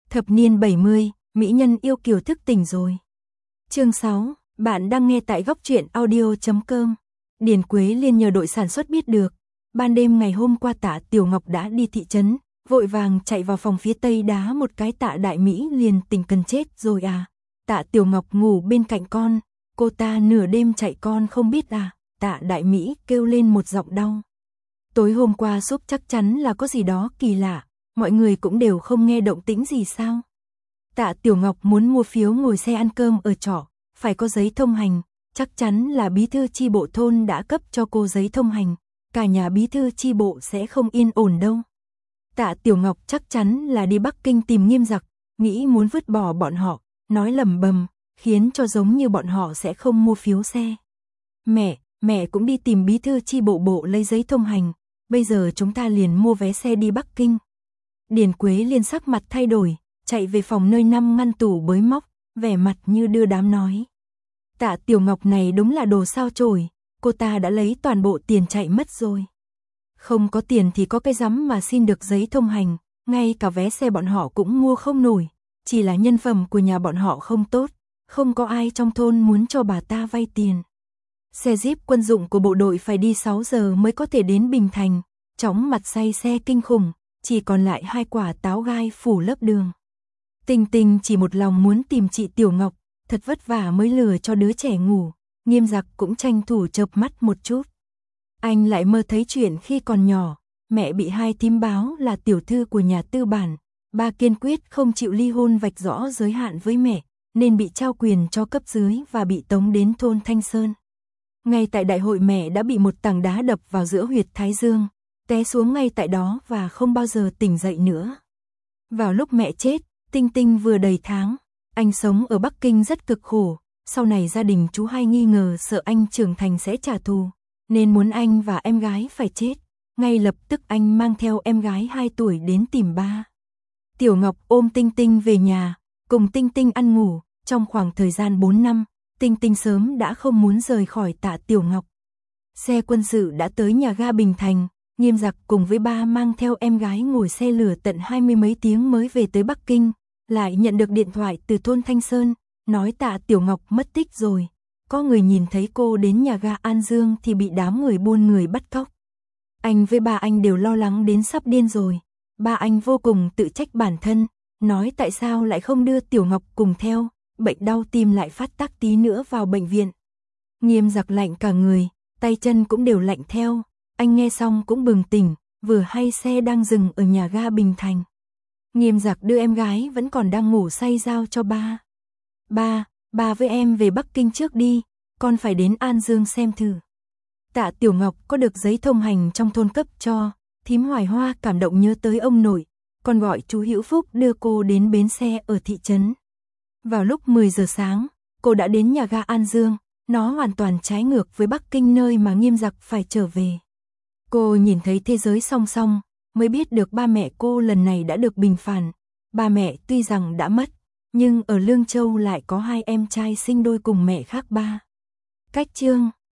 Thập niên 70, mỹ nhân yêu kiều thức tỉnh rồi. Chương 6, bạn đang nghe tại góc truyện audio.com. Điền Quế Liên nhờ đội sản xuất biết được, ban đêm ngày hôm qua Tạ Tiểu Ngọc đã đi thị trấn, vội vàng chạy vào phòng phía tây đá một cái. Tạ Đại Mỹ liền tỉnh cần chết rồi à. Tạ Tiểu Ngọc ngủ bên cạnh con, cô ta nửa đêm chạy con không biết à. Tạ Đại Mỹ kêu lên một giọng đau. Tối hôm qua súp chắc chắn là có gì đó kỳ lạ, mọi người cũng đều không nghe động tĩnh gì sao. Tạ Tiểu Ngọc muốn mua phiếu ngồi xe ăn cơm ở trọ, phải có giấy thông hành, chắc chắn là bí thư chi bộ thôn đã cấp cho cô giấy thông hành, cả nhà bí thư chi bộ sẽ không yên ổn đâu. Tạ Tiểu Ngọc chắc chắn là đi Bắc Kinh tìm Nghiêm Giặc, nghĩ muốn vứt bỏ bọn họ, nói lẩm bẩm, khiến cho giống như bọn họ sẽ không mua phiếu xe. Mẹ cũng đi tìm bí thư chi bộ lấy giấy thông hành, bây giờ chúng ta liền mua vé xe đi Bắc Kinh. Điền Quế Liên sắc mặt thay đổi, chạy về phòng nơi 5 ngăn tủ bới móc, vẻ mặt như đưa đám nói. Tạ Tiểu Ngọc này đúng là đồ sao chổi, cô ta đã lấy toàn bộ tiền chạy mất rồi. Không có tiền thì có cái rắm mà xin được giấy thông hành, ngay cả vé xe bọn họ cũng mua không nổi, chỉ là nhân phẩm của nhà bọn họ không tốt, không có ai trong thôn muốn cho bà ta vay tiền. Xe Jeep quân dụng của bộ đội phải đi 6 giờ mới có thể đến Bình Thành, chóng mặt say xe kinh khủng, chỉ còn lại 2 quả táo gai phủ lớp đường. Tình Tình chỉ một lòng muốn tìm chị Tiểu Ngọc, thật vất vả mới lừa cho đứa trẻ ngủ, Nghiêm Giặc cũng tranh thủ chợp mắt một chút. Anh lại mơ thấy chuyện khi còn nhỏ, mẹ bị hai thím báo là tiểu thư của nhà tư bản, ba kiên quyết không chịu ly hôn vạch rõ giới hạn với mẹ, nên bị trao quyền cho cấp dưới và bị tống đến thôn Thanh Sơn. Ngay tại đại hội mẹ đã bị một tảng đá đập vào giữa huyệt thái dương, té xuống ngay tại đó và không bao giờ tỉnh dậy nữa. Vào lúc mẹ chết, Tinh Tinh vừa đầy tháng, anh sống ở Bắc Kinh rất cực khổ, sau này gia đình chú hai nghi ngờ sợ anh trưởng thành sẽ trả thù, nên muốn anh và em gái phải chết. Ngay lập tức anh mang theo em gái 2 tuổi đến tìm ba. Tiểu Ngọc ôm Tinh Tinh về nhà, cùng Tinh Tinh ăn ngủ, trong khoảng thời gian 4 năm, Tinh Tinh sớm đã không muốn rời khỏi Tạ Tiểu Ngọc. Xe quân sự đã tới nhà ga Bình Thành, Nghiêm Giặc cùng với ba mang theo em gái ngồi xe lửa tận 20 mấy tiếng mới về tới Bắc Kinh, lại nhận được điện thoại từ thôn Thanh Sơn, nói Tạ Tiểu Ngọc mất tích rồi. Có người nhìn thấy cô đến nhà ga An Dương thì bị đám người buôn người bắt cóc. Anh với ba anh đều lo lắng đến sắp điên rồi. Ba anh vô cùng tự trách bản thân, nói tại sao lại không đưa Tiểu Ngọc cùng theo, bệnh đau tim lại phát tác tí nữa vào bệnh viện. Nghiêm Giặc lạnh cả người, tay chân cũng đều lạnh theo. Anh nghe xong cũng bừng tỉnh, vừa hay xe đang dừng ở nhà ga Bình Thành. Nghiêm Giặc đưa em gái vẫn còn đang ngủ say giao cho ba. Ba với em về Bắc Kinh trước đi, con phải đến An Dương xem thử. Tạ Tiểu Ngọc có được giấy thông hành trong thôn cấp cho, thím Hoài Hoa cảm động nhớ tới ông nội, còn gọi chú Hữu Phúc đưa cô đến bến xe ở thị trấn. Vào lúc 10 giờ sáng, cô đã đến nhà ga An Dương, nó hoàn toàn trái ngược với Bắc Kinh nơi mà Nghiêm Giặc phải trở về. Cô nhìn thấy thế giới song song, mới biết được ba mẹ cô lần này đã được bình phản. Ba mẹ tuy rằng đã mất, nhưng ở Lương Châu lại có 2 em trai sinh đôi cùng mẹ khác ba. Cách chương